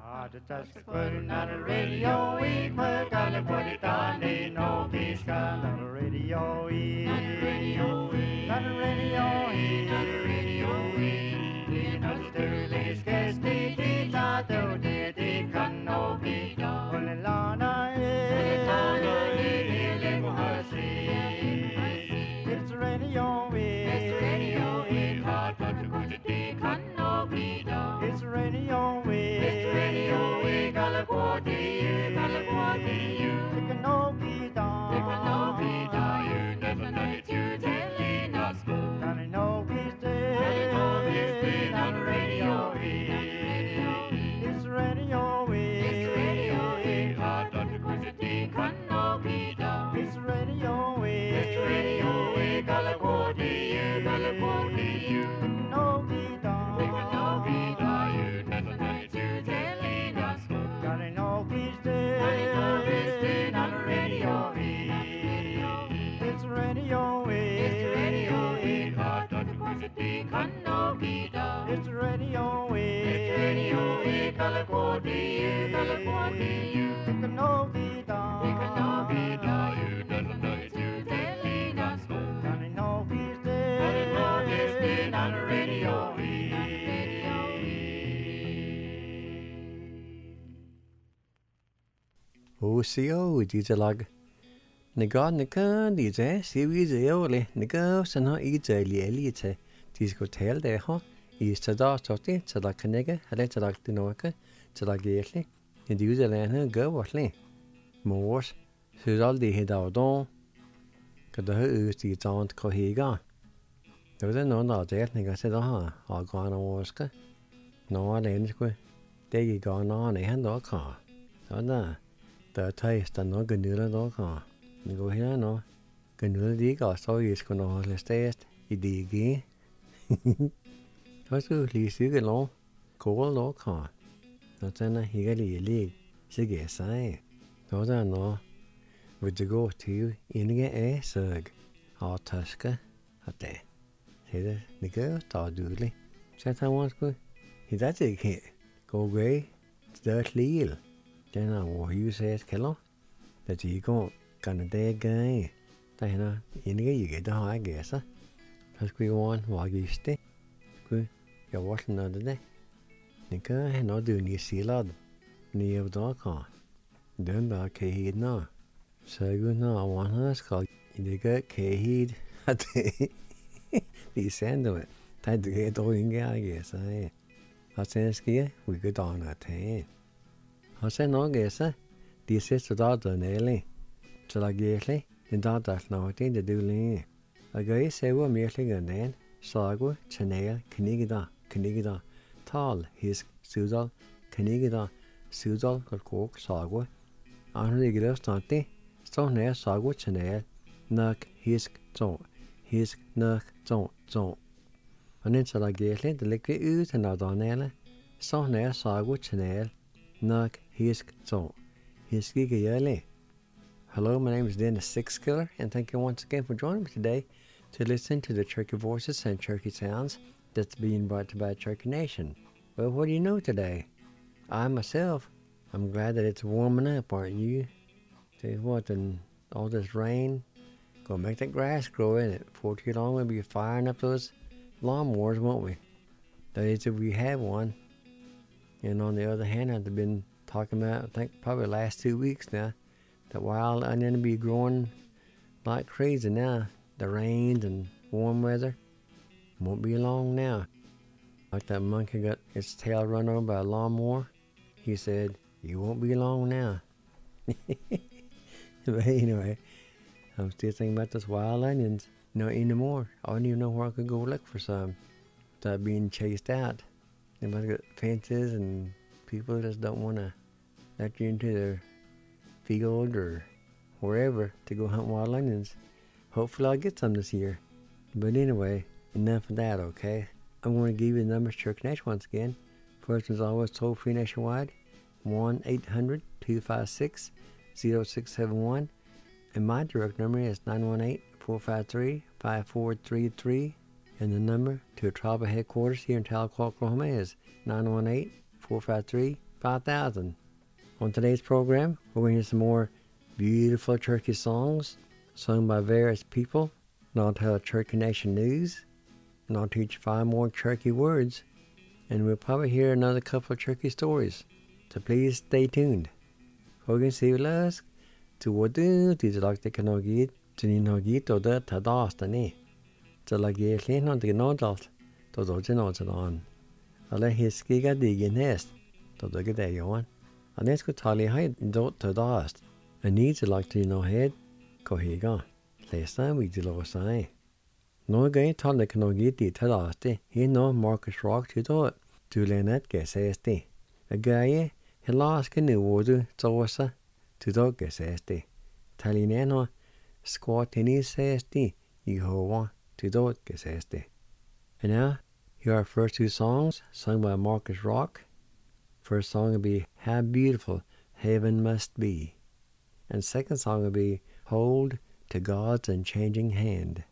Not a radio, we put on the body down, no peace, not a radio, not a radio, not a radio, not a radio, not a dirty sketch, the tattoo, the canopy, on the lana, it's radio, it's radio, hot, but to go to the canopy, it's radio, it's radio, California, California, take a no guitar, you never know it, you telling us, not a no guitar, on the radio, it's radio, it's radio, hot, but to go to the canopy, it's radio, California, California, no guitar, you never know it, you telling us, got a no guitar, on the radio, it's radio, hot, but to go to the canopy, it's radio, California, California, take a no guitar, you never know it, you telling us, got a no guitar, on the radio. OCO DJ Naga Nika DJ series eole Nika Sana Ija Elite Disco der ha I Sada Toti Tada Kanega Hale Tadak Dinoka Tada Gately and the user land go whatly Moors Sudal de Hidadon Kada Usti Tant Kohiga there was no not there Nigga said aha Agana Waska no Lenskwe they gone on a hand or car so the taste and no ganula dog. You go here, no ganula diga, so is going to hold the taste. You dig, what's good? You see the law, cold or car. Not then he got a league, she gets I. No, no, would you go to you in a sug or tusker at there? Say the nigger, thought doodly. Chat I want good. He does it here. Go away, dirt leal. Then I will use it, Kello. That you go, can a day guy. Then in the you get the high guess. As we want, while you stay. Good, you're watching another day. Nika, and not doing you see lad. Near the dog car. Don't the Kahid now. So good now, I want us called in the good Kahid at the sand of it. Tied to get all in, I guess. I said, we go down at 10. I said, no, guess, this is the daughter, Nelly. So I guess, the daughter's not in the doing. I guess they were merely and then, Sago, Chanel, Knigida, Tall, his Sudal, Knigida, Sudal, Cook, Sago, and regular stunty, so near Sago, Chanel, Nuck, his zone, zone. And then so I guess, the liquid ooze and Adonella, so near Sago, Chanel, Nuck, his zone. Hello, my name is Dennis Sixkiller, and thank you once again for joining me today to listen to the Cherokee voices and Cherokee sounds that's being brought to by Cherokee Nation. Well, what do you know today? I myself, I'm glad that it's warming up, aren't you? Tell you what, and all this rain, gonna make that grass grow in it. Before too long, we'll be firing up those lawnmowers, won't we? That is, if we have one. And on the other hand, I've been talking about, I think probably the last 2 weeks now, that wild onion will be growing like crazy now. The rains and warm weather won't be long now. Like that monkey got its tail run over by a lawnmower. He said, you won't be long now. But anyway, I'm still thinking about those wild onions. Not anymore. I don't even know where I could go look for some without being chased out. Everybody's got fences and people just don't want to let you into their field or wherever to go hunt wild onions. Hopefully I'll get some this year. But anyway, enough of that, okay? I'm going to give you the numbers to Cherokee Nation once again. First one's always toll free nationwide, 1-800-256-0671. And my direct number is 918-453-5433. And the number to tribal headquarters here in Tahlequah, Oklahoma is 918-453-5433. 5000. On today's program, we're going to hear some more beautiful Cherokee songs sung by various people, and I'll tell Cherokee Nation news, and I'll teach 5 more Cherokee words, and we'll probably hear another couple of Cherokee stories. So please stay tuned. Hogan Silas, to what do these like the Kanogit, to Ninogit or the Tadastani. To like ye clean on the Nodalt, to those in on. I'll let his skiga dig in nest, to the good day on. And that's good tally hide dot to dast. And needs to like to head, go he gone. Last time we did all say. No guy told the Kanogit the Tadasti, he no Marcus Rock to do it. To Leonard guess SD. A guy, he lost canoe water, Zosa, to dog guess SD. Talinano, squat in his SD, you ho to dog guess SD. And now, here are our first 2 songs sung by Marcus Rock. First song will be How Beautiful Heaven Must Be. And second song will be Hold to God's Unchanging Hand.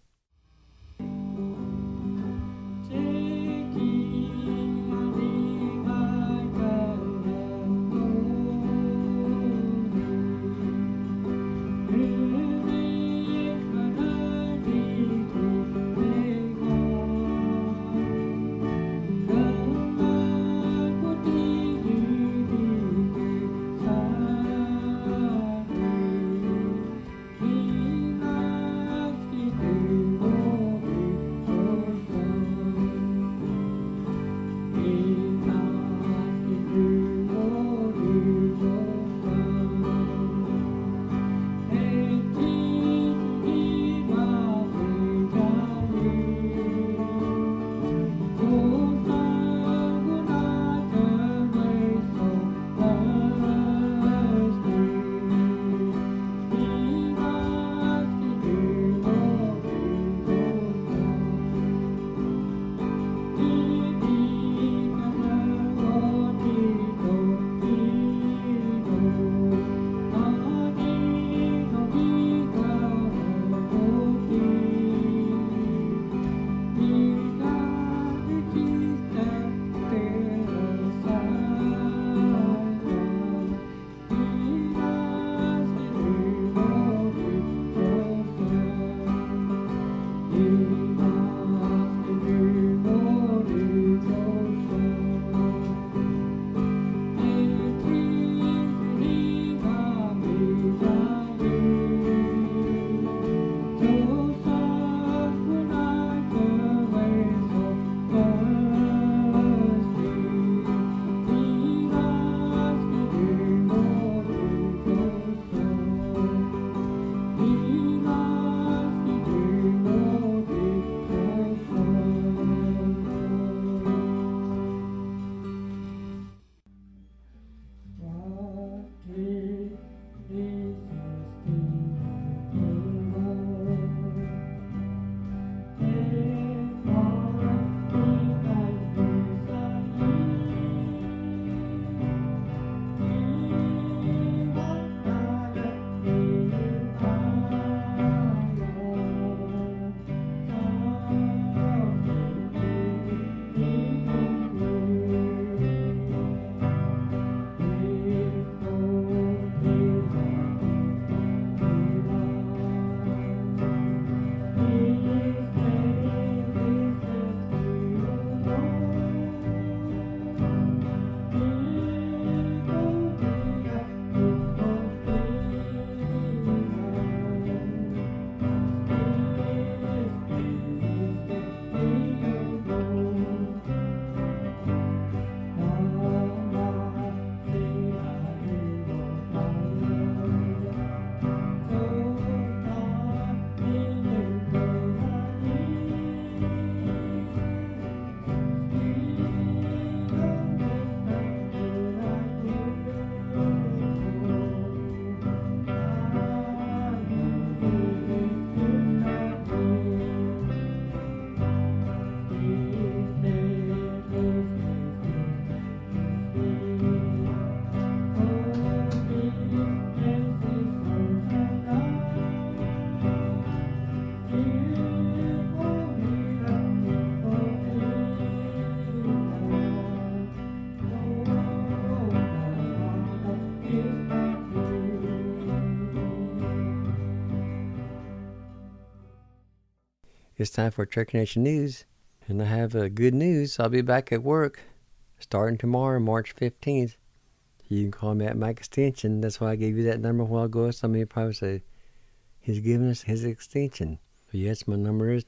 It's time for Turkey Nation News. And I have good news. I'll be back at work starting tomorrow, March 15th. You can call me at my extension. That's why I gave you that number a while ago. Some of you probably say, he's giving us his extension. So yes, my number is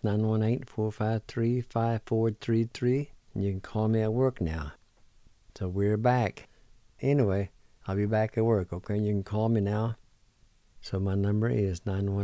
918-453-5433. And you can call me at work now. So we're back. Anyway, I'll be back at work, okay? You can call me now. So my number is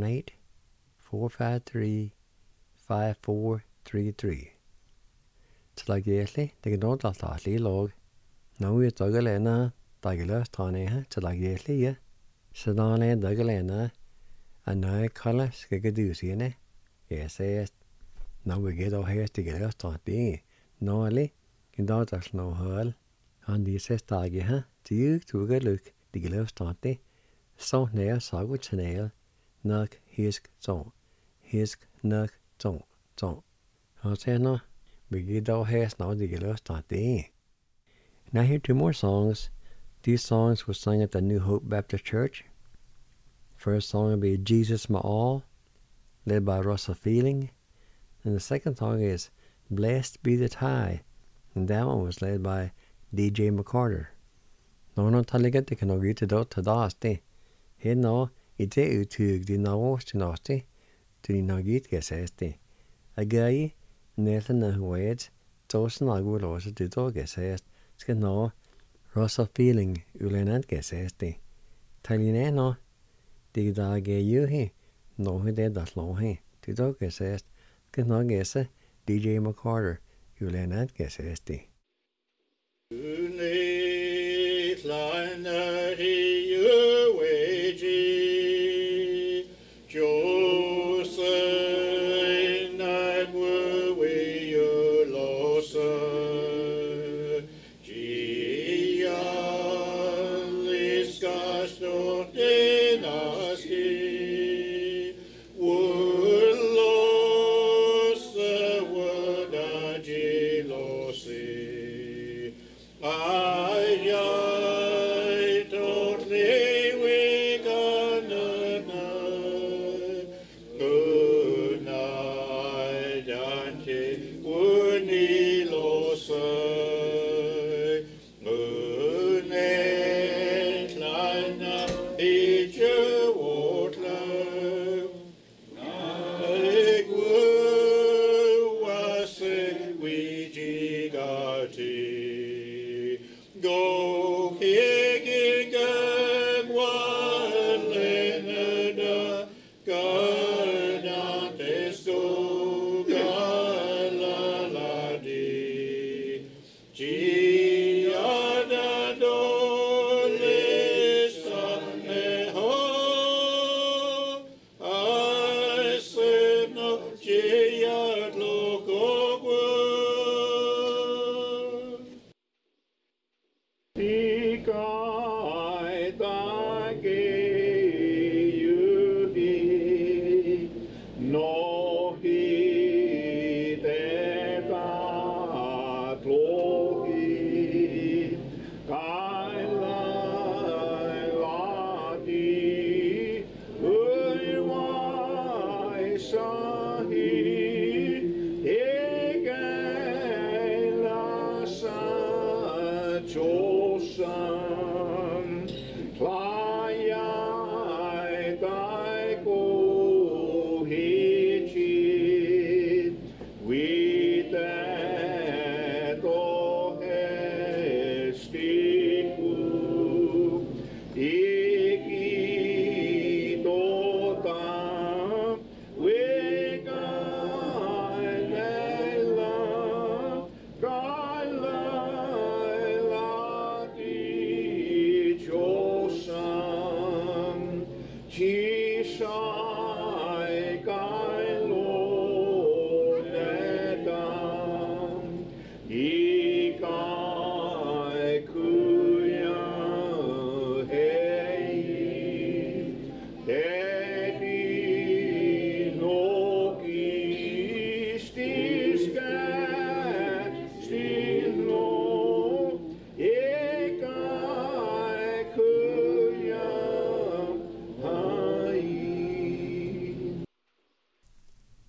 918-453-5433. Til deg gjertelig, det er noe alt alt I lag. Nå er det alene, det er løst han her, til deg gjertelig, ja. Så da er det alene, og nå er kallet, skal ikke du si det? Jeg sier, nå er det her, det er løst han det. Nå er det, I dag er det noe høl. Han de sier stadig her, det tog luk, det er løst han det. Så nær sago til nok hisk sånn. Hisk nok sånn. Og så nå, we get our hands now to get us started. Now here 2 more songs. These songs were sung at the New Hope Baptist Church. First song will be Jesus My All, led by Russell Feeling. And the second song is Blessed Be the Tie. And that one was led by DJ McCarter. Nå taler det kan noe ut til det. Her nå, I det uttrykk de nå til det, til de nå gitt jeg ses det. Jeg Nelson Wade, Dawson Aguilar, the dog says, Skano, Russell Feeling, Ulenant says the Talinano, the dog you he, no he did that long he, the dog says, Skano guess, DJ McCarter, Ulenant says the.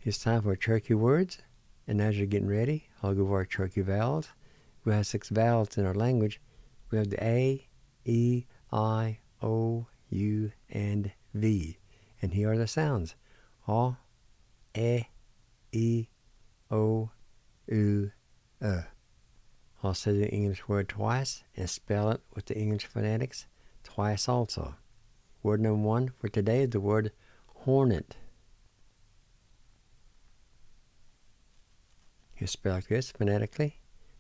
It's time for Cherokee words, and as you're getting ready, I'll go over our Cherokee vowels. We have 6 vowels in our language. We have the A, E, I, O, U, and V. And here are the sounds. A, E, O, U, I'll say the English word twice and spell it with the English phonetics twice also. Word number 1 for today is the word hornet. You spell like this phonetically.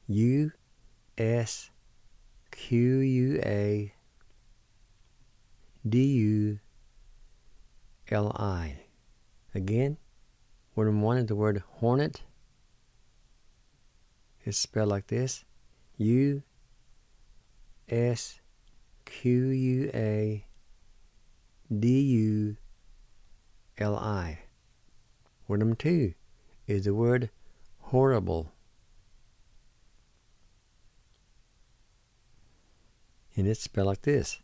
U-S-Q-U-A-D-U-L-I. Again, word number 1 is the word hornet. It's spelled like this. U-S-Q-U-A-D-U-L-I. Word number 2 is the word horrible. And it's spelled like this.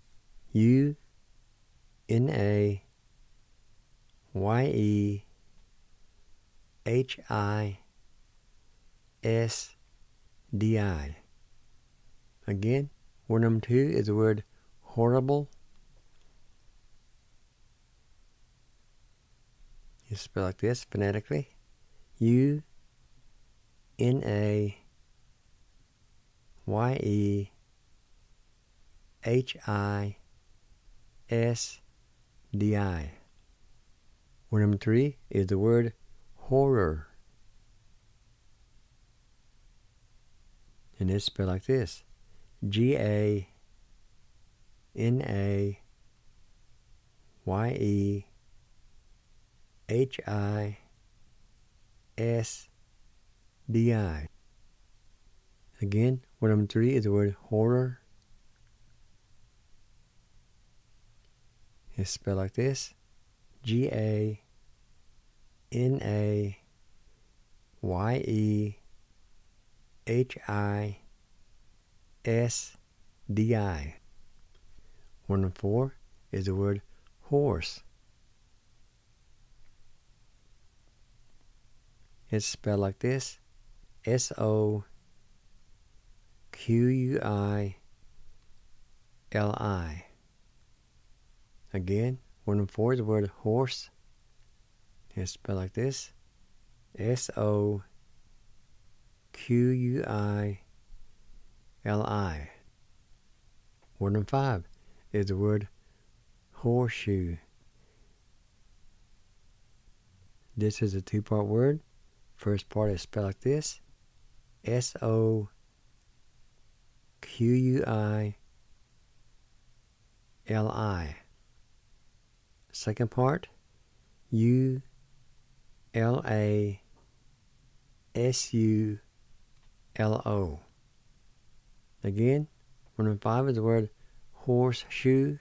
U-N-A-Y-E-H-I-S-D-I. Again, word number 2 is the word horrible. You spell like this phonetically. U-N-A-Y-E-H-I-S-D-I. Word number 3 is the word horror. And it's spelled like this. G-A-N-A-Y-E-H-I-S-D-I. Again, word number 3 is the word horror. It's spelled like this. G-A-N-A-Y-E-H-I-S-D-I. Word number 4 is the word horse. It's spelled like this. S-O-Q-U-I-L-I. Again, word number 4 is the word horse. It's spelled like this. S-O-Q-U-I-L-I. Word number 5 is the word horseshoe. This is a 2-part word. First part is spelled like this. S-O-Q-U-I-L-I. Second part, U-L-A-S-U-L-O. Again, word number 5 is the word horseshoe.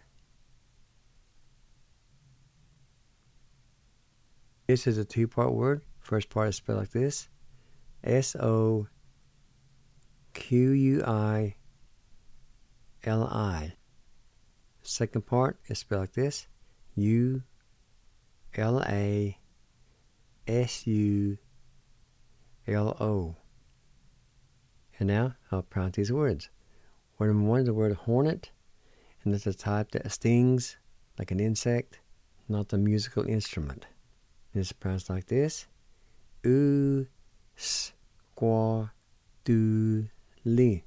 This is a 2-part word. First part is spelled like this. S-O-Q-U-I-L-I. Second part is spelled like this. U-L-A-S-U-L-O. And now I'll pronounce these words. Word number 1 is the word hornet. And it's a type that stings like an insect, not a musical instrument. And it's pronounced like this. U-S-Q-U-A-D-U-L-I.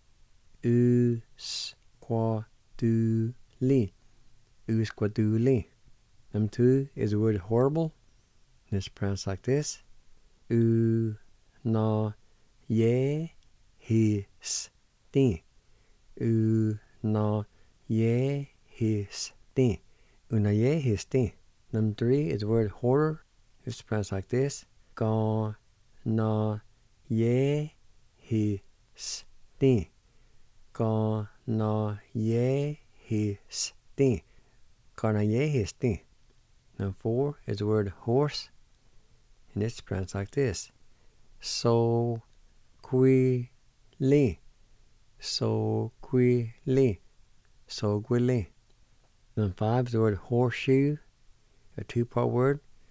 U-S-Q-U-A-D-U-L-I. U-S-Q-U-A-D-U-L-I. Number 2 is the word horrible. And it's pronounced like this. U-N-A-Y-E-S-T. U-N-A-Y-E-S-T. Una-ye-his-ti. Number 3 is the word horror. It's pronounced like this. Ga-na-ye-his-ti. Ga-na-ye-his-ti. Ga-na-ye-his-ti. Number 4 is the word horse. And it's pronounced like this. So-qui-li. So-qui-li. So-qui-li. Number 5 is the word horseshoe. A 2-part word.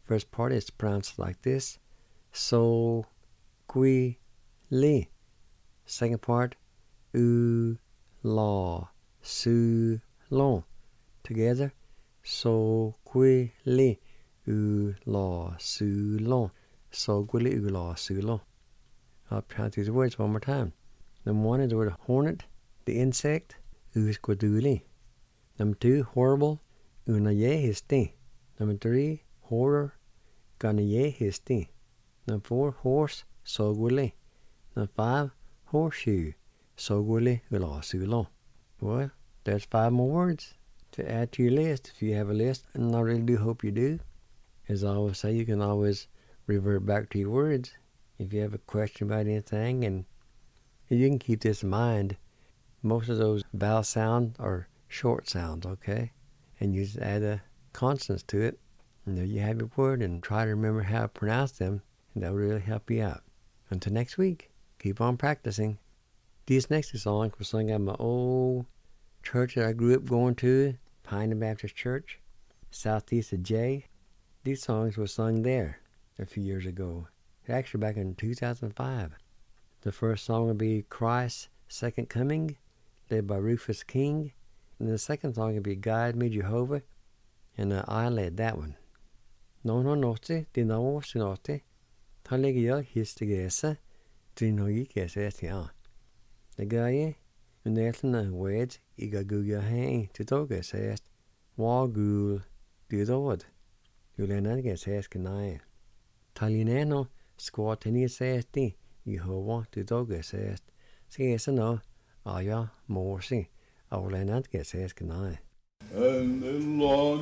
First part is pronounced like this. So, qui, li. Second part, u, la, su, long. Together, so, qui, li, u, la, su, long. So, qui, li, u, la, su, long. I'll pronounce these words one more time. Number 1 is the word hornet, the insect, usquaduli. Number 2, horrible, unayehisti. Number 3, horror, ganayehisti. Number 4, horse, sogwili. Number 5, horseshoe, sogwili ulasulon. Well, there's 5 more words to add to your list if you have a list, and I really do hope you do. As I always say, you can always revert back to your words if you have a question about anything, and you can keep this in mind. Most of those vowel sounds are short sounds, okay? And you just add a consonants to it, and there you have your word, and try to remember how to pronounce them, and that will really help you out. Until next week, keep on practicing. These next 2 songs were sung at my old church that I grew up going to, Pioneer Baptist Church, southeast of Jay. These songs were sung there a few years ago, actually back in 2005. The first song will be Christ's Second Coming, led by Rufus King. And the second song will be Guide Me, Jehovah, and I led that one. No, dinawo sinote, talegya histigesa, trinogi kesetia. The guy, and the words, igaguya hang, titoga says, wagul, didod, Ulena says, canai. Talinano, squatini says, Jehovah, titoga says, says no, aya, morsi, Ulena says, canai. And the Lord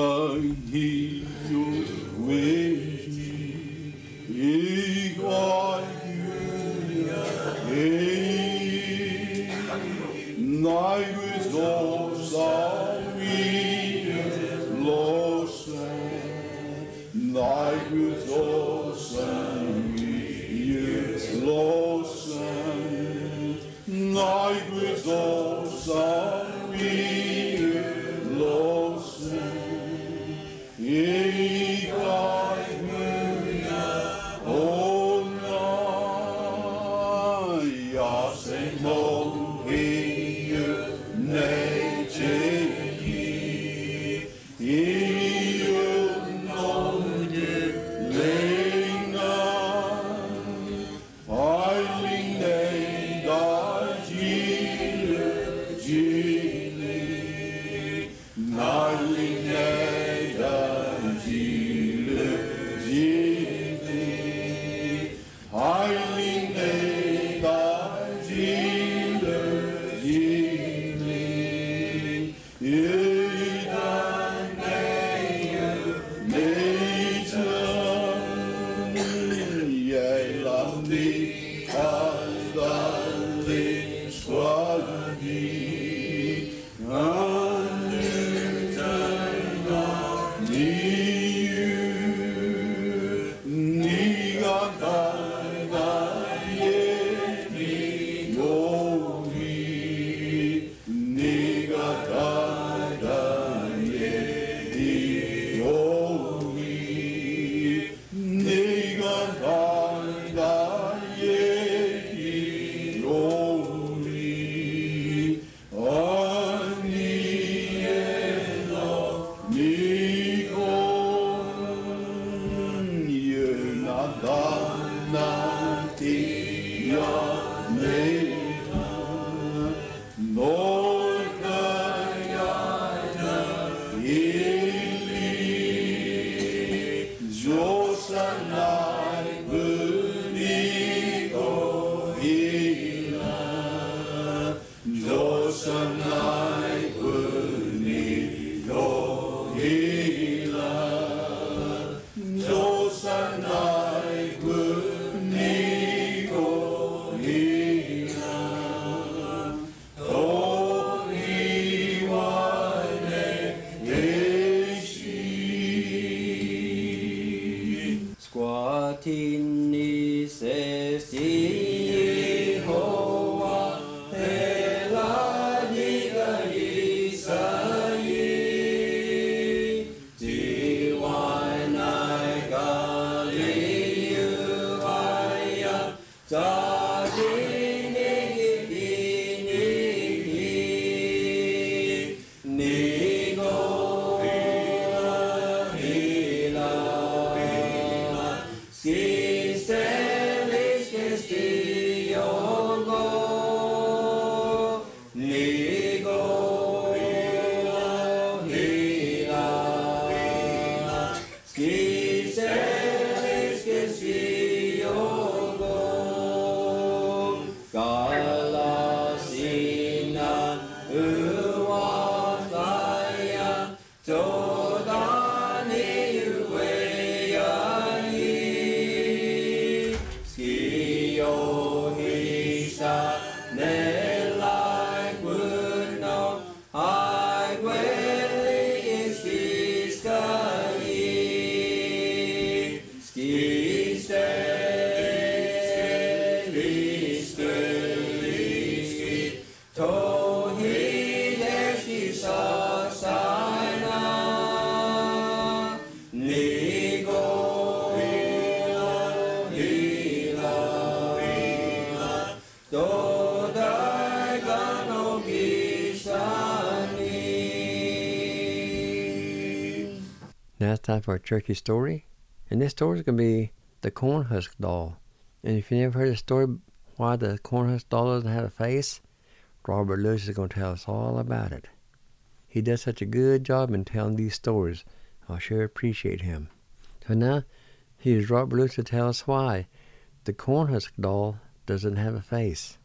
he you with he got you night was all sorry lost night was all sorry lost night was all sorry Now it's time for a turkey story. And this story is going to be the Cornhusk Doll. And if you never heard the story why the Cornhusk Doll doesn't have a face, Robert Lewis is going to tell us all about it. He does such a good job in telling these stories. I sure appreciate him. So now, here's Robert Lewis to tell us why the Cornhusk Doll doesn't have a face.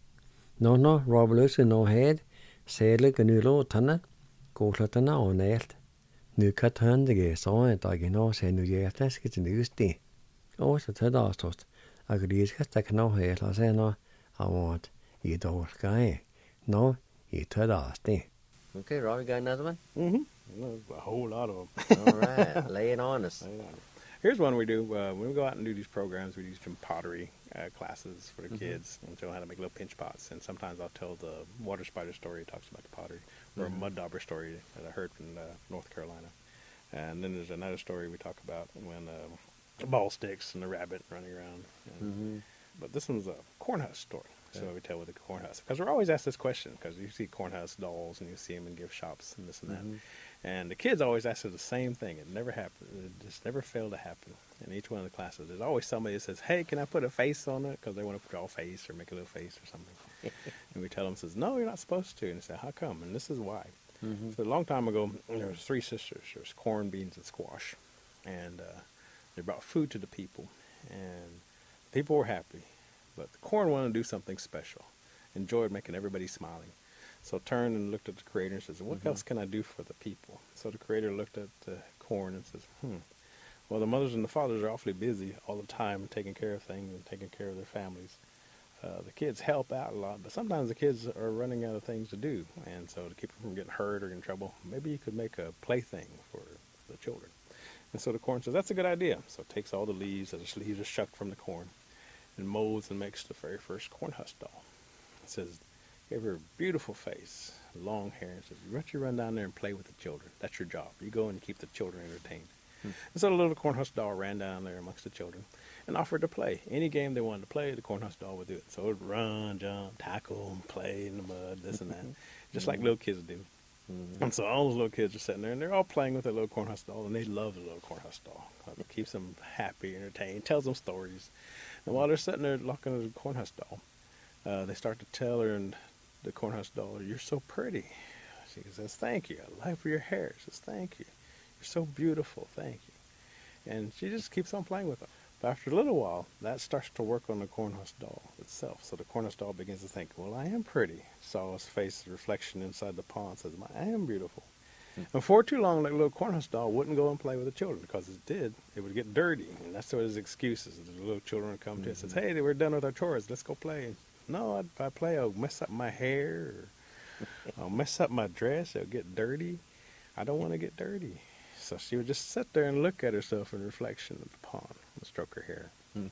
No, Robert Lewis no head. Sadly, Ganulo Tana, Gotlatana on Elt. Nu Katandige, so I know, say New Year, that's getting news day. Oh, so Tadastos. I could use that no head, I say no, I want you don't guy. No, you Tadasti. Okay, Rob, you got another one? Mm-hmm. A whole lot of them. All right, lay it on us. Here's one we do. When we go out and do these programs, we do some pottery classes for the kids and show them how to make little pinch pots. And sometimes I'll tell the water spider story that talks about the pottery, or a mud dauber story that I heard from North Carolina. And then there's another story we talk about when the ball sticks and the rabbit running around. But this one's a cornhusk story. So we tell with the cornhusk. Because we're always asked this question, because you see cornhusk dolls and you see them in gift shops and this and that. And the kids always ask us the same thing. It never happened. It just never failed to happen in each one of the classes. There's always somebody that says, hey, can I put a face on it? Because they want to draw a face or make a little face or something. And we tell them, says, no, you're not supposed to. And they say, how come? And this is why. So a long time ago, there was 3 sisters. There was corn, beans, and squash. And they brought food to the people. And people were happy. But the corn wanted to do something special. Enjoyed making everybody smiling. So turned and looked at the creator and says, what else can I do for the people? So the creator looked at the corn and says, well, the mothers and the fathers are awfully busy all the time taking care of things and taking care of their families. The kids help out a lot, but sometimes the kids are running out of things to do. And so to keep them from getting hurt or in trouble, maybe you could make a plaything for the children. And so the corn says, that's a good idea. So it takes all the leaves, as the leaves are shucked from the corn, and molds and makes the very first corn husk doll. It says, gave her a beautiful face, long hair, and says, why don't you run down there and play with the children? That's your job. You go and keep the children entertained. And so the little corn husk doll ran down there amongst the children and offered to play. Any game they wanted to play, the corn husk doll would do it. So it would run, jump, tackle, play in the mud, this and that, just like little kids do. And so all those little kids are sitting there, and they're all playing with their little corn husk doll, and they love the little corn husk doll. It keeps them happy, entertained, tells them stories. And while they're sitting there looking at the corn husk doll, they start to tell her, and the corn husk doll, you're so pretty. She says, thank you. I like your hair. She says, thank you. You're so beautiful. Thank you. And she just keeps on playing with them. But after a little while, that starts to work on the corn husk doll itself. So the corn husk doll begins to think, well, I am pretty. Saw his face, the reflection inside the pond, says, I am beautiful. And for too long, that little corn husk doll wouldn't go and play with the children, because it did, it would get dirty. And that's what his excuse is. The little children would come to it and says, hey, we're done with our chores. Let's go play. No, if I play, I'll mess up my hair, or I'll mess up my dress, it'll get dirty. I don't want to get dirty. So she would just sit there and look at herself in reflection of the pond and stroke her hair.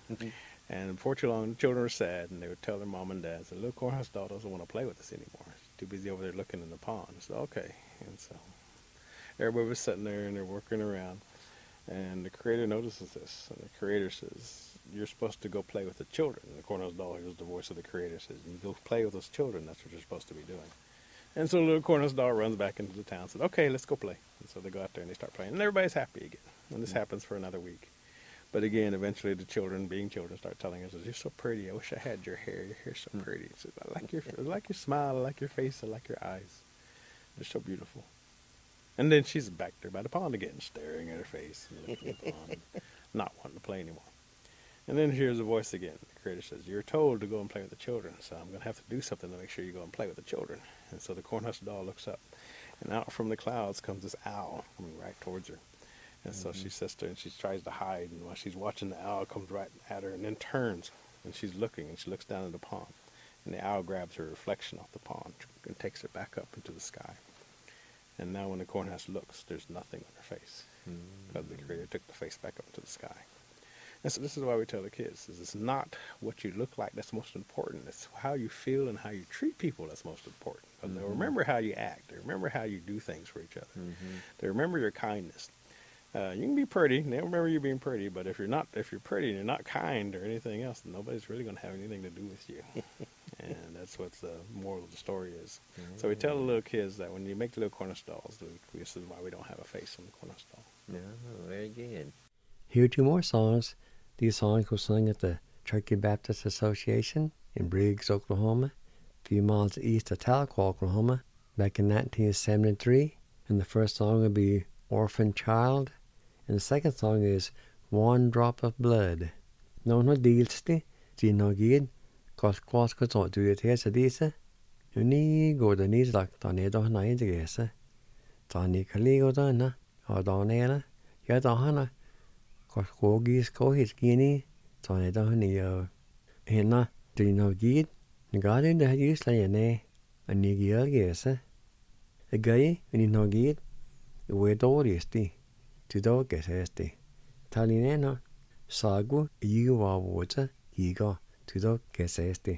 And before too long, the children were sad, and they would tell their mom and dad, the little corn husk doll doesn't want to play with us anymore. She's too busy over there looking in the pond. So, okay. And so everybody was sitting there, and they're working around. And the creator notices this, and the creator says, you're supposed to go play with the children. And the corn husk doll hears the voice of the creator, says, you go play with those children, that's what you're supposed to be doing. And so the little corn husk doll runs back into the town and says, okay, let's go play. And so they go out there and they start playing, and everybody's happy again. And this happens for another week. But again, eventually the children, being children, start telling her, you're so pretty, I wish I had your hair, your hair's so pretty. Says, I like your smile, I like your face, I like your eyes. They're so beautiful. And then she's back there by the pond again, staring at her face, and looking at the pond, not wanting to play anymore. And then here's the voice again. The creator says, you're told to go and play with the children, so I'm going to have to do something to make sure you go and play with the children. And so the corn husk doll looks up, and out from the clouds comes this owl coming right towards her. And so she sits there and she tries to hide, and while she's watching, the owl comes right at her and then turns, and she's looking, and she looks down at the pond. And the owl grabs her reflection off the pond and takes her back up into the sky. And now when the corn husk looks, there's nothing on her face, because the creator took the face back up into the sky. And so this is why we tell the kids, is it's not what you look like that's most important. It's how you feel and how you treat people that's most important. Because they'll remember how you act. They remember how you do things for each other. They remember your kindness. You can be pretty, and they'll remember you being pretty, but if you're pretty and you're not kind or anything else, nobody's really going to have anything to do with you. And That's what the moral of the story is. So we tell the little kids that when you make the little corner stalls, this is why we don't have a face on the corner stall. No, very good. Here are 2 more songs. These songs were sung at the Turkey Baptist Association in Briggs, Oklahoma, a few miles east of Tahlequah, Oklahoma, back in 1973. And the first song will be Orphan Child, and the second song is One Drop of Blood. No dealsti, no gid, cos go to do it here, Sadisa. Uni go the knees like Tornado Night Gesa. Tani Kaligo Dana, or Donella, Yadahana, cos Gogis go his guinea, Tornado Neo. Hena, do you know gid? Nagadi the use lay an a nigil gesa. A guy, when you know gid, we doristi, to dog get hesti. Talinena, Sagu, you are water, Yiga, to dog get hesti.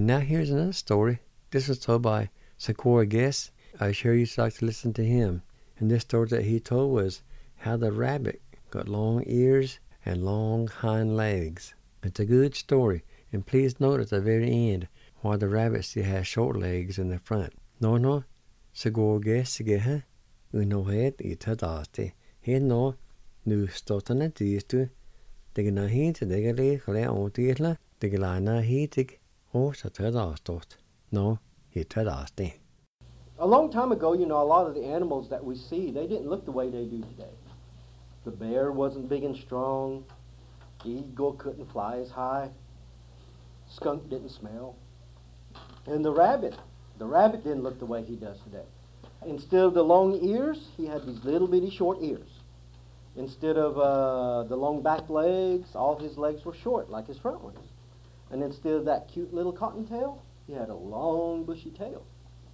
And now here's another story. This was told by Sikora Guest. I'm sure you'd like to listen to him. And this story that he told was how the rabbit got long ears and long hind legs. It's a good story. And please note at the very end why the rabbit still has short legs in the front. No, Sikora Guest sige unohet itadaste. He no nu stotana tistu. Digna hint digale kle on titla. Diglana hitig o satadastot. No, hitadaste. A long time ago, a lot of the animals that we see, they didn't look the way they do today. The bear wasn't big and strong. The eagle couldn't fly as high. Skunk didn't smell. And the rabbit didn't look the way he does today. Instead of the long ears, he had these little bitty short ears. Instead of the long back legs, all his legs were short, like his front ones. And instead of that cute little cottontail, he had a long bushy tail.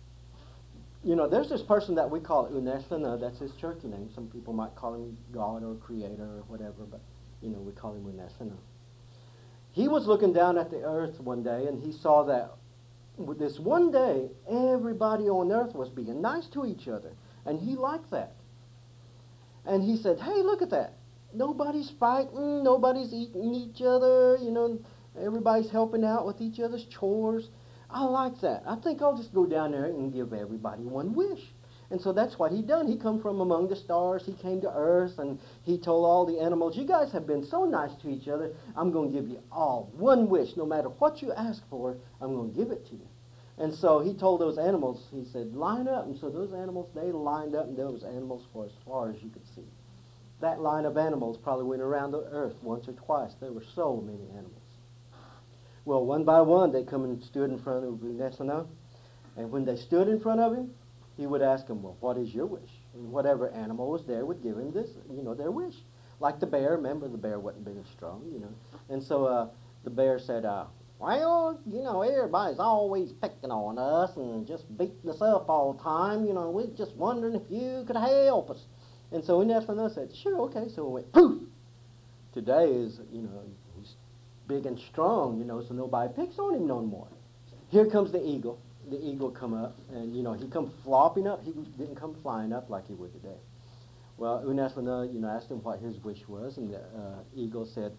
There's this person that we call Uneslana, that's his Cherokee name. Some people might call him God or Creator or whatever, but, we call him Uneslana. He was looking down at the earth one day, and he saw that this one day, everybody on earth was being nice to each other, and he liked that. And he said, hey, look at that. Nobody's fighting, nobody's eating each other, everybody's helping out with each other's chores. I like that. I think I'll just go down there and give everybody one wish. And so that's what he done. He come from among the stars. He came to earth, and he told all the animals, you guys have been so nice to each other, I'm going to give you all one wish. No matter what you ask for, I'm going to give it to you. And so he told those animals, he said, line up. And so those animals, they lined up, and there was animals for as far as you could see. That line of animals probably went around the earth once or twice. There were so many animals. Well, one by one, they come and stood in front of Uneslana. And when they stood in front of him, he would ask them, well, what is your wish? And whatever animal was there would give him this, their wish. Like the bear. Remember, the bear wasn't big and strong, And so the bear said, well, everybody's always picking on us and just beating us up all the time. We're just wondering if you could help us. And so Uneslana said, sure, okay. So it went, poof! Today is, he's big and strong, so nobody picks on him no more. Here comes the eagle. The eagle come up, and, he come flopping up. He didn't come flying up like he would today. Well, Uneslana, asked him what his wish was, and the eagle said,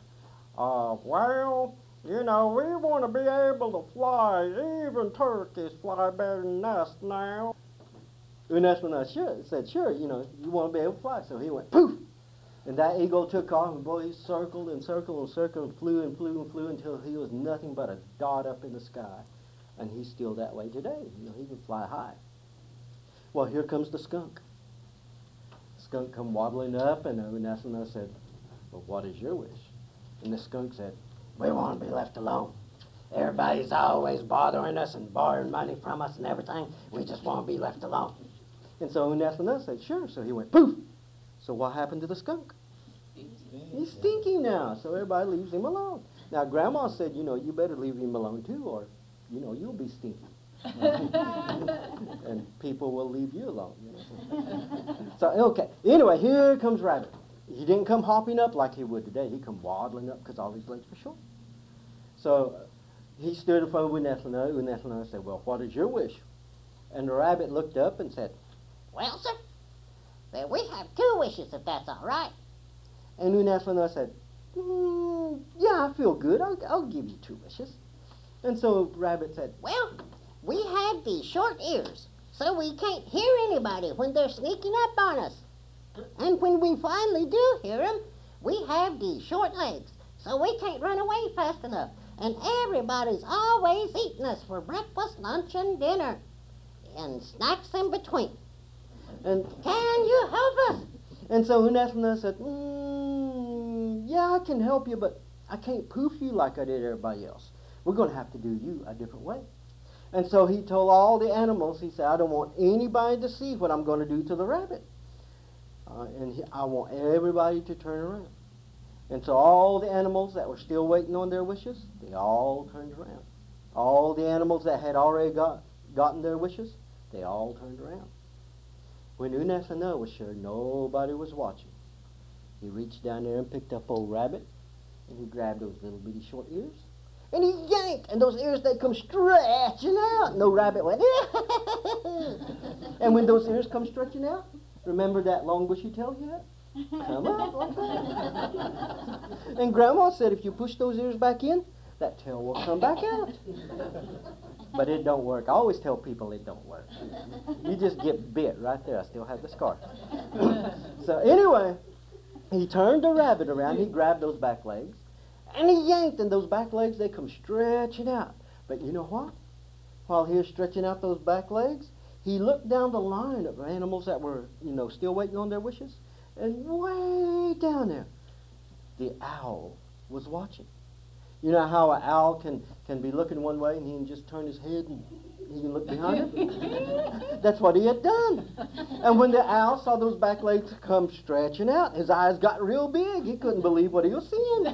well, we want to be able to fly. Even turkeys fly better than us now. Uneslana said, sure, you want to be able to fly. So he went, poof! And that eagle took off, and boy, he circled and circled and circled and flew and flew and flew until he was nothing but a dot up in the sky. And he's still that way today. He can fly high. Well, here comes the skunk. The skunk come waddling up, and Uneslana said, well, what is your wish? And the skunk said, we want to be left alone. Everybody's always bothering us and borrowing money from us and everything. We just want to be left alone. And so Uneslana said, sure. So he went, poof! So what happened to the skunk? He's stinky now, so everybody leaves him alone. Now, Grandma said, you better leave him alone too, or, you'll be stinky. And people will leave you alone. So, okay. Anyway, here comes Rabbit. He didn't come hopping up like he would today. He come waddling up because all his legs were short. So he stood in front of Uneslana. Uneslana said, well, what is your wish? And the rabbit looked up and said, well, sir, we have 2 wishes, if that's all right. And Uneslana said, yeah, I feel good. I'll give you 2 wishes. And so Rabbit said, well, we have these short ears, so we can't hear anybody when they're sneaking up on us. And when we finally do hear them, we have these short legs, so we can't run away fast enough. And everybody's always eating us for breakfast, lunch, and dinner, and snacks in between. And can you help us? And so Uneslana said, yeah, I can help you, but I can't poof you like I did everybody else. We're going to have to do you a different way. And so he told all the animals, he said, I don't want anybody to see what I'm going to do to the rabbit. I want everybody to turn around. And so all the animals that were still waiting on their wishes, they all turned around. All the animals that had already gotten their wishes, they all turned around. When Uneslana was sure nobody was watching, he reached down there and picked up old Rabbit, and he grabbed those little bitty short ears, and he yanked, and those ears, they come stretching out. No rabbit went, and when those ears come stretching out, remember that long bushy tail he had? Come out like that. And Grandma said if you push those ears back in, that tail will come back out. But it don't work. I always tell people it don't work. You just get bit right there. I still have the scar. So anyway, he turned the rabbit around. He grabbed those back legs, and he yanked, and those back legs, they come stretching out. But you know what? While he was stretching out those back legs, he looked down the line of animals that were, still waiting on their wishes. And way down there, the owl was watching. You know how an owl can be looking one way and he can just turn his head and he can look behind him? That's what he had done. And when the owl saw those back legs come stretching out, his eyes got real big. He couldn't believe what he was seeing.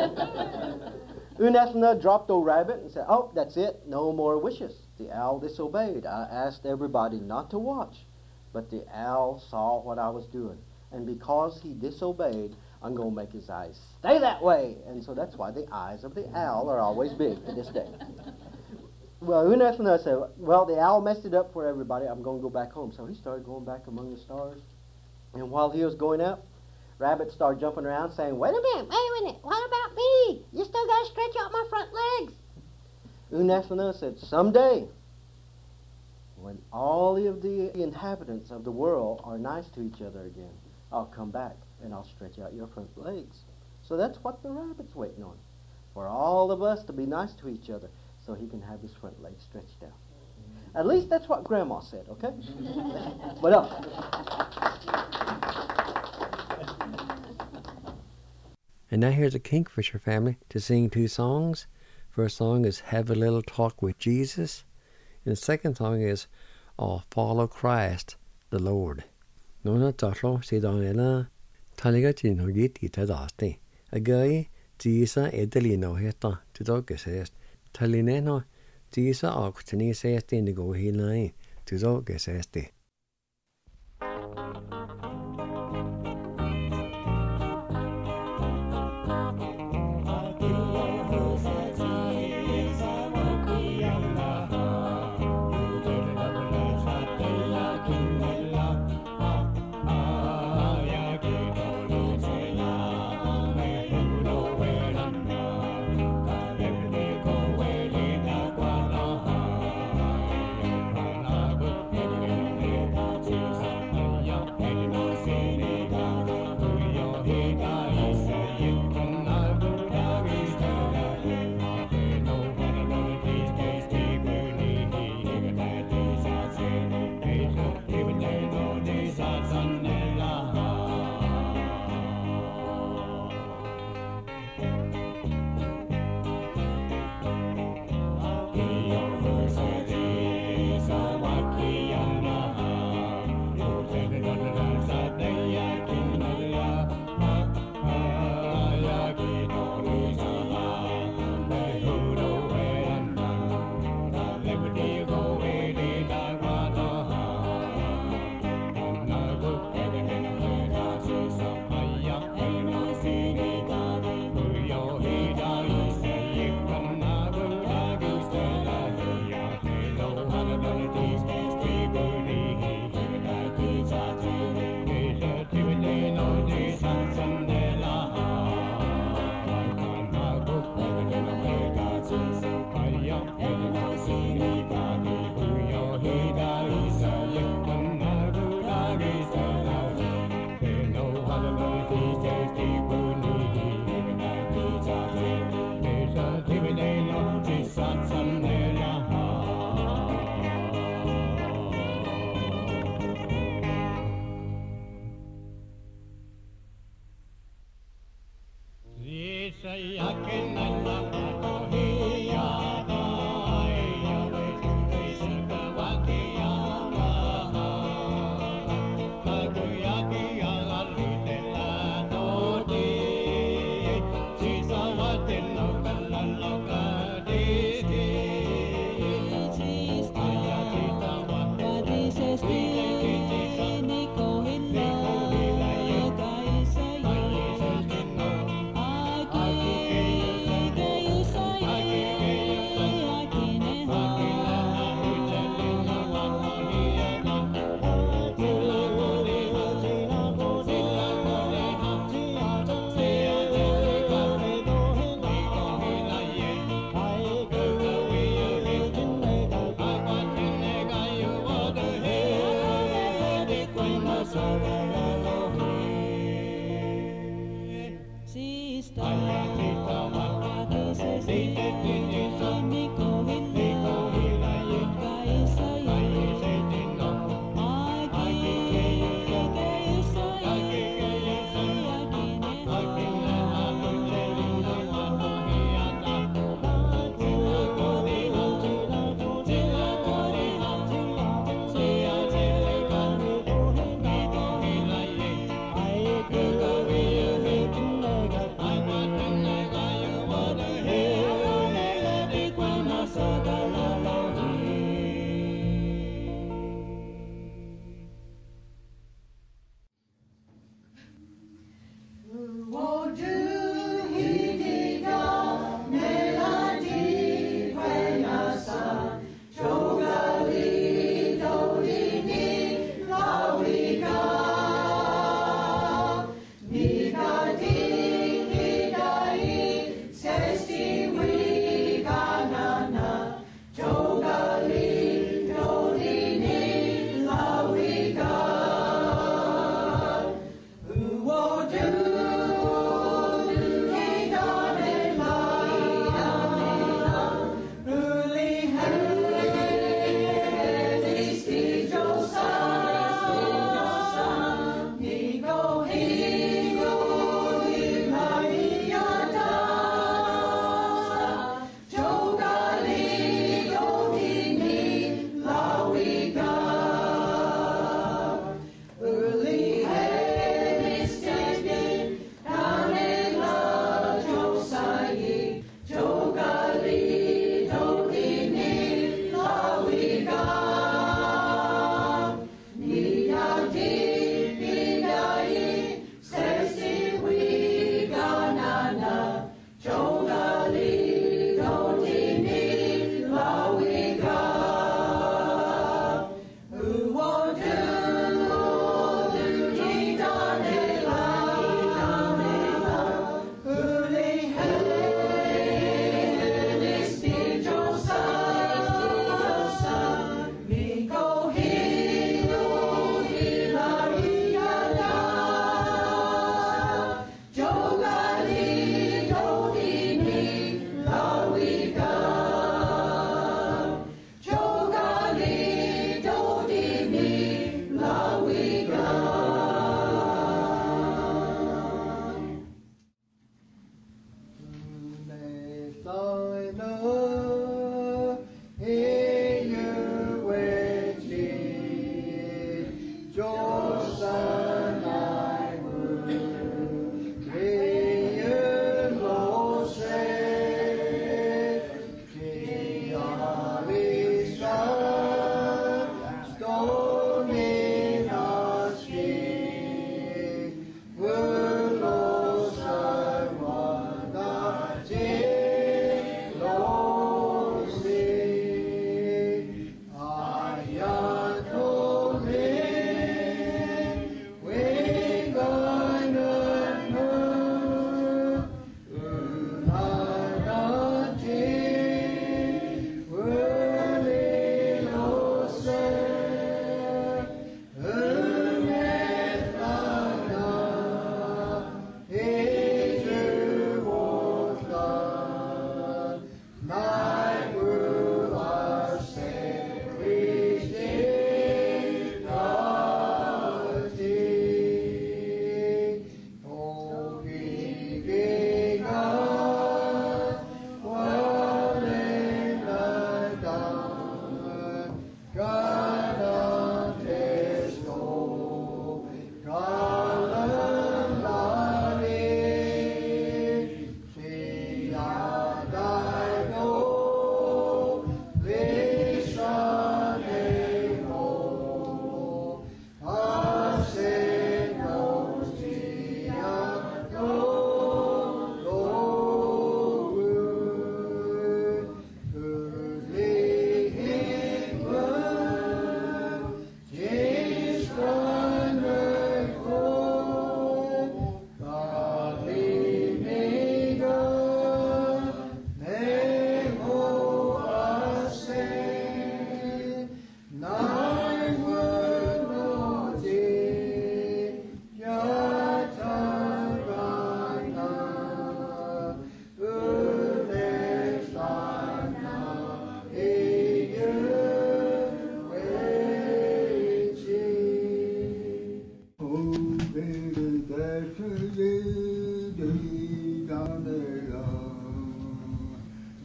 Unasana dropped the rabbit and said, oh, that's it, no more wishes. The owl disobeyed. I asked everybody not to watch, but the owl saw what I was doing. And because he disobeyed, I'm going to make his eyes stay that way. And so that's why the eyes of the owl are always big to this day. Well, Unasana said, well, the owl messed it up for everybody. I'm going to go back home. So he started going back among the stars. And while he was going up, Rabbit started jumping around saying, wait a minute, what about me? You still got to stretch out my front legs. Unasana said, someday, when all of the inhabitants of the world are nice to each other again, I'll come back and I'll stretch out your front legs. So that's what the rabbit's waiting on, for all of us to be nice to each other so he can have his front legs stretched out. At least that's what Grandma said, okay? What else? And now here's the Kingfisher family to sing two songs. First song is Have a Little Talk with Jesus. And the second song is Follow Christ, the Lord. Nona tatlo si dangela taliga tino giti tadaste. Agai tisa edelino heta tudogesest. Talineno tisa aktini sesti nigo hilai tudogesesti. Yeah. Thank you.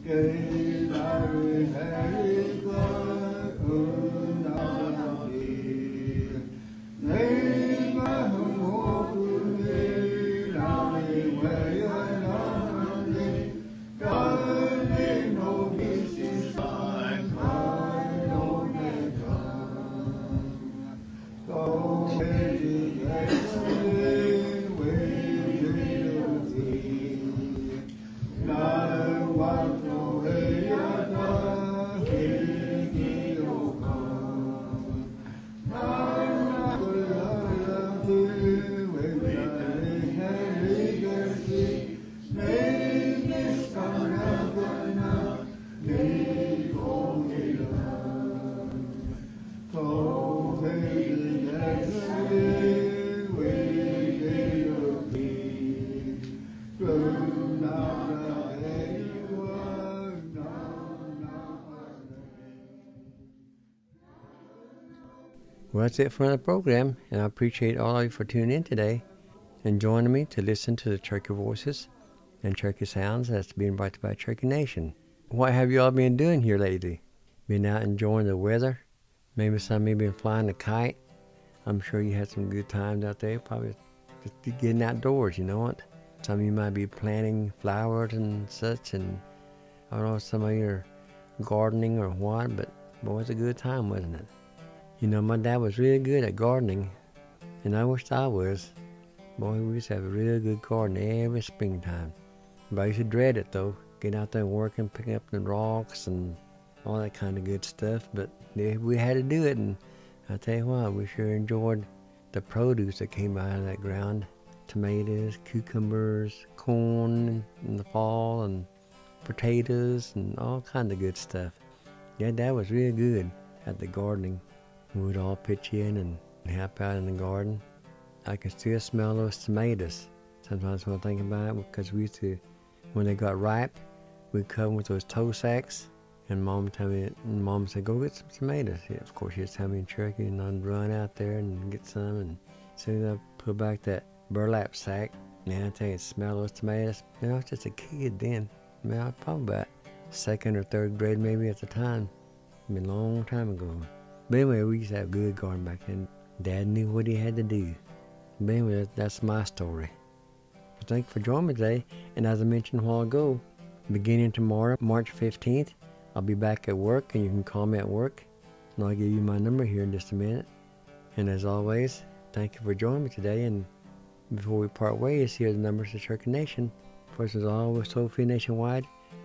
Well, that's it for the program, and I appreciate all of you for tuning in today and joining me to listen to the Cherokee Voices and Cherokee Sounds that's being brought to you by Cherokee Nation. What have you all been doing here lately? Been out enjoying the weather? Maybe some of you been flying a kite. I'm sure you had some good times out there, probably just getting outdoors, you know what? Some of you might be planting flowers and such, and I don't know if some of you are gardening or what, but boy, it was a good time, wasn't it? You know, my dad was really good at gardening, and I wished I was. Boy, we used to have a real good garden every springtime. But I used to dread it, though. Get out there and work and pick up the rocks and all that kind of good stuff. But yeah, we had to do it, and I tell you what, we sure enjoyed the produce that came out of that ground. Tomatoes, cucumbers, corn in the fall, and potatoes, and all kind of good stuff. Yeah, Dad was real good at the gardening. We would all pitch in and help out in the garden. I can still smell those tomatoes sometimes when I think about it, because we used to, when they got ripe, we'd come with those tow sacks, and Mom said, go get some tomatoes. Yeah, of course, she'd tell me in Cherokee, and I'd run out there and get some, and as soon as I put back that burlap sack, man, I tell you, smell those tomatoes. Man, I was just a kid then. Man, I was probably about second or third grade maybe at the time. It's been a long time ago. But anyway, we used to have good garden back then. Dad knew what he had to do. But anyway, that's my story. So thank you for joining me today. And as I mentioned a while ago, beginning tomorrow, March 15th, I'll be back at work, and you can call me at work. And I'll give you my number here in just a minute. And as always, thank you for joining me today. And before we part ways, here's the numbers of Cherokee Nation. First is always toll-free nationwide,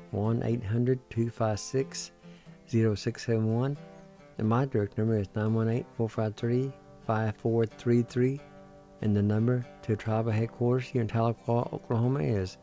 1-800-256-0671. And my direct number is 918-453-5433. And the number to tribal headquarters here in Tahlequah, Oklahoma is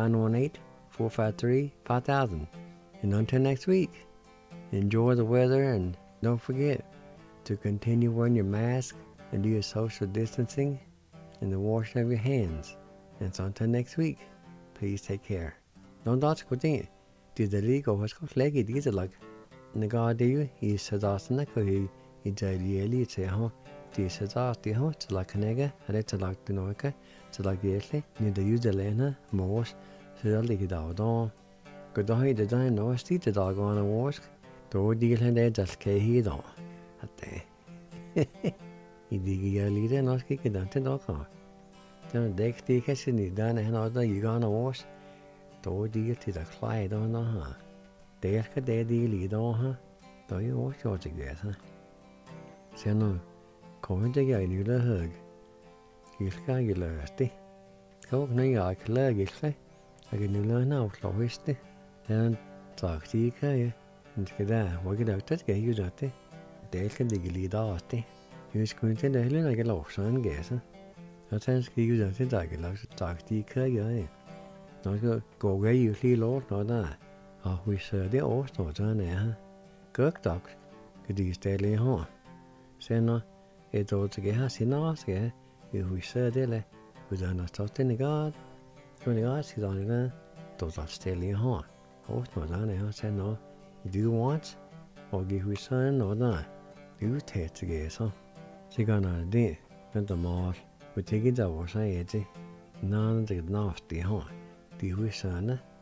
918-453-5000. And until next week, enjoy the weather, and don't forget to continue wearing your mask and do your social distancing and the washing of your hands. And so until next week, please take care. Don't dodge go in. Did the legal was got leggy these are like the guy do you? He says Austin he daily say he says the ho to like a nigga, and it's like the noika, to like the need to use the lena, most, so they'll leak it out on. Good day, the dime no see the dog on a wask, the deal and they just he don't. At the he dig a leader and not kick it down to dog on. Then the deck the catch in the done and other you gonna wash. The deal to the Clyde on the huh. There's a day lead on her. Do you watch your together? Say no. Come to get you the hug. You've got your lusty. Go no yak luggage. I can learn now, Loisty. Then talk to you, and get that. What get out to get you that day. They can dig lead off. You squint in the hill like a loaf, son, guess. That's how you don't think I can talk to you. Not go away, you see, Lord, not that. We saw the old stores on there. Kirk dogs could you stay home. Say no, it's all to get us in us, yeah. If we saw the was on a stop in the guard. When the guards is on there, those are still home. Oh, not on there. Say no, you do want, or give we son or not. You take to get so. She gonna do, but the more we take it over, say it. None of the nasty home. Do we son?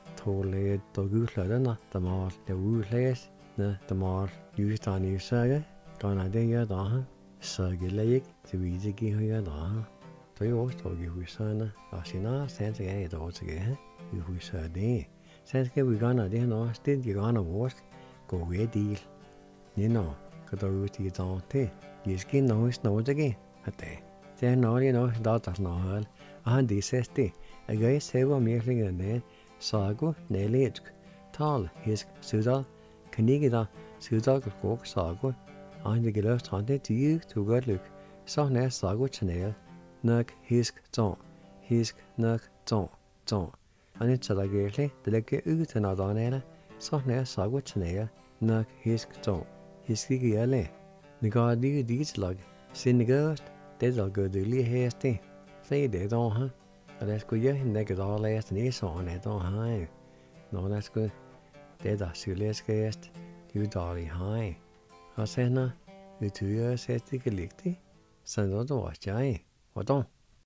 tåle dogudlødene, der må det udlæs, der må justerne i sørge, gør det gjør der, sørge læg, til vi ikke hører der. Så jo også dog i huserne, og senere sandt jeg et år tilbage, i huserne det. Så skal vi gøre det her, det de gør vores, gå ved del. Nå, kan du ud i dag til, de skal nå snart ikke, at det. Det er når det nå, der snart, og han det sætter det, at jeg ser virkelig ned, sago, næletsk, tal, hisk, sydal, kan ikke da, sydal gå sago, og han det løft han det dyr, du godt lyk, så nær sago channel, nok hisk, nok, han det tager gældig, det lægger ud til noget andet, så nær sago channel, nok hisk, hisk ikke alle. Det går lige dit lag, sin gøst, det der gør det lige hæste, se det der her. Og der skulle jeg hende ikke der læse den i sådan et år her. Når der skulle det der syglæskæst, det er dårlig her. Og senere, vi tyder sæt ikke ligtigt, så når du var jeg. Hvordan?